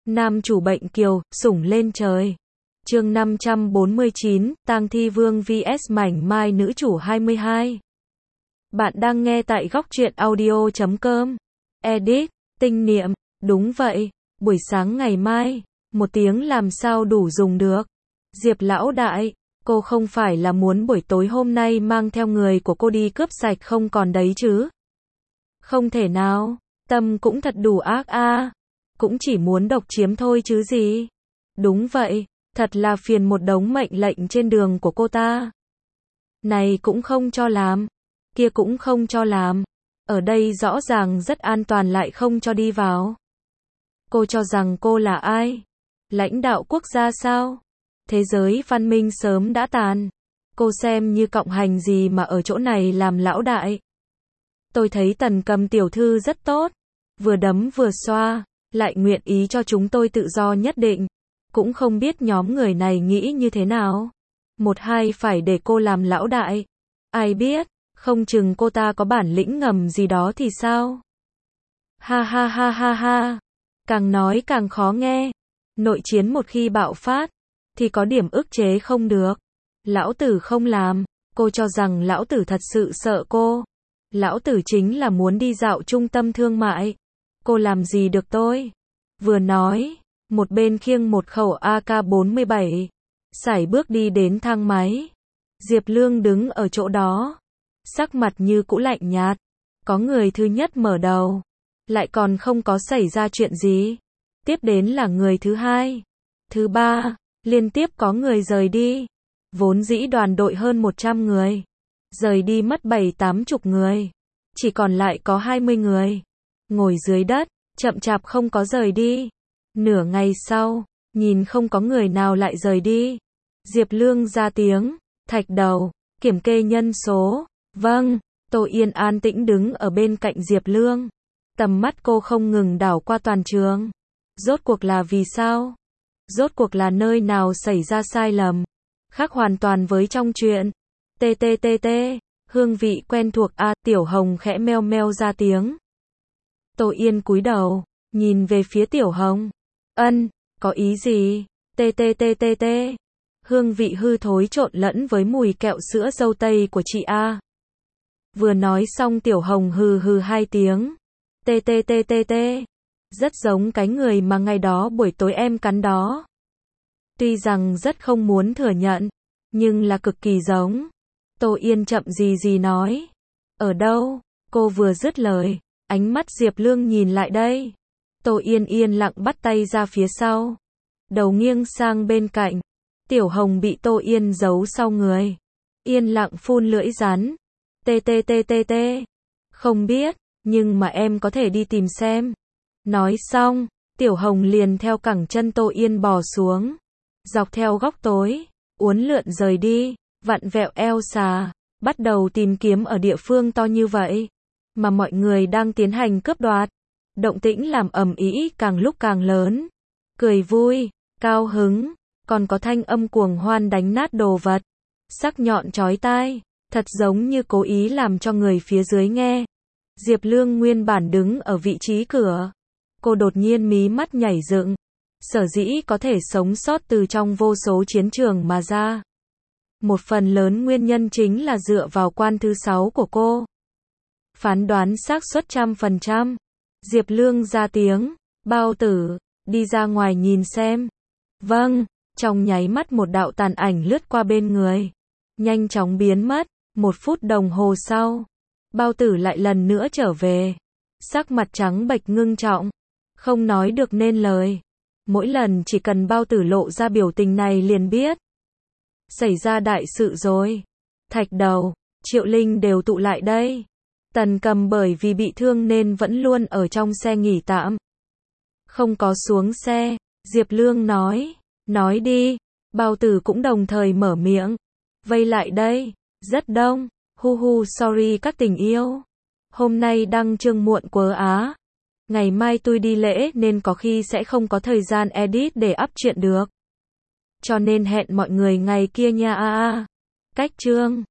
Nam chủ bệnh kiều, sủng lên trời. Chương 549, Tang Thi Vương vs Mảnh Mai nữ chủ 22. Bạn đang nghe tại góc truyện audio.com. Edit, tinh niệm, đúng vậy, buổi sáng ngày mai, 1 tiếng làm sao đủ dùng được. Diệp lão đại, cô không phải là muốn buổi tối hôm nay mang theo người của cô đi cướp sạch không còn đấy chứ? Không thể nào, tâm cũng thật đủ ác a. Cũng chỉ muốn độc chiếm thôi chứ gì. Đúng vậy, thật là phiền một đống mệnh lệnh trên đường của cô ta. Này cũng không cho làm, kia cũng không cho làm. Ở đây rõ ràng rất an toàn lại không cho đi vào. Cô cho rằng cô là ai? Lãnh đạo quốc gia sao? Thế giới văn minh sớm đã tàn. Cô xem như cộng hành gì mà ở chỗ này làm lão đại? Tôi thấy Tần Cầm tiểu thư rất tốt, vừa đấm vừa xoa, lại nguyện ý cho chúng tôi tự do nhất định. Cũng không biết nhóm người này nghĩ như thế nào. Một hai phải để cô làm lão đại. Ai biết, không chừng cô ta có bản lĩnh ngầm gì đó thì sao? Ha ha ha ha ha. Càng nói càng khó nghe. Nội chiến một khi bạo phát, thì có điểm ức chế không được. Lão tử không làm, cô cho rằng lão tử thật sự sợ cô. Lão tử chính là muốn đi dạo trung tâm thương mại. Cô làm gì được tôi? Vừa nói, một bên khiêng một khẩu AK-47, sải bước đi đến thang máy. Diệp Lương đứng ở chỗ đó, sắc mặt như cũ lạnh nhạt. Có người thứ nhất mở đầu, lại còn không có xảy ra chuyện gì. Tiếp đến là người thứ hai, thứ ba, liên tiếp có người rời đi. Vốn dĩ đoàn đội hơn 100 người, rời đi mất 7-80 người, chỉ còn lại có 20 người. Ngồi dưới đất, chậm chạp không có rời đi. Nửa ngày sau, nhìn không có người nào lại rời đi. Diệp Lương ra tiếng, Thạch đầu, kiểm kê nhân số. Vâng, Tô Yên an tĩnh đứng ở bên cạnh Diệp Lương. Tầm mắt cô không ngừng đảo qua toàn trường. Rốt cuộc là vì sao? Rốt cuộc là nơi nào xảy ra sai lầm? Khác hoàn toàn với trong chuyện. TTTT, hương vị quen thuộc a. Tiểu Hồng khẽ meo meo ra tiếng. Tô Yên cúi đầu, nhìn về phía Tiểu Hồng. Có ý gì? TTTTT. Hương vị hư thối trộn lẫn với mùi kẹo sữa dâu tây của chị A. Vừa nói xong Tiểu Hồng hừ hừ 2 tiếng. TTTTT. Rất giống cái người mà ngày đó buổi tối em cắn đó. Tuy rằng rất không muốn thừa nhận, nhưng là cực kỳ giống. Tô Yên chậm gì nói. Ở đâu? Cô vừa dứt lời, ánh mắt Diệp Lương nhìn lại đây. Tô Yên yên lặng bắt tay ra phía sau, đầu nghiêng sang bên cạnh. Tiểu Hồng bị Tô Yên giấu sau người, yên lặng phun lưỡi rắn. TTTTT. Không biết, nhưng mà em có thể đi tìm xem. Nói xong, Tiểu Hồng liền theo cẳng chân Tô Yên bò xuống, dọc theo góc tối, uốn lượn rời đi, vặn vẹo eo xà, bắt đầu tìm kiếm ở địa phương to như vậy, mà mọi người đang tiến hành cướp đoạt. Động tĩnh làm ầm ĩ càng lúc càng lớn. Cười vui, cao hứng, còn có thanh âm cuồng hoan đánh nát đồ vật. Sắc nhọn chói tai, thật giống như cố ý làm cho người phía dưới nghe. Diệp Lương nguyên bản đứng ở vị trí cửa. Cô đột nhiên mí mắt nhảy dựng. Sở dĩ có thể sống sót từ trong vô số chiến trường mà ra. Một phần lớn nguyên nhân chính là dựa vào quan thứ 6 của cô. Phán đoán xác suất 100%. Diệp Lương ra tiếng, Bao Tử, đi ra ngoài nhìn xem. Vâng, trong nháy mắt một đạo tàn ảnh lướt qua bên người, nhanh chóng biến mất. 1 phút đồng hồ sau, Bao Tử lại lần nữa trở về. Sắc mặt trắng bệch ngưng trọng, không nói được nên lời. Mỗi lần chỉ cần Bao Tử lộ ra biểu tình này liền biết xảy ra đại sự rồi. Thạch đầu, Triệu Linh đều tụ lại đây. Tần Cầm bởi vì bị thương nên vẫn luôn ở trong xe nghỉ tạm, không có xuống xe. Diệp Lương nói đi. Bao Tử cũng đồng thời mở miệng. Vây lại đây, rất đông. Sorry các tình yêu. Hôm nay đăng chương muộn quá á. Ngày mai tôi đi lễ nên có khi sẽ không có thời gian edit để up chuyện được. Cho nên hẹn mọi người ngày kia nha. Cách chương.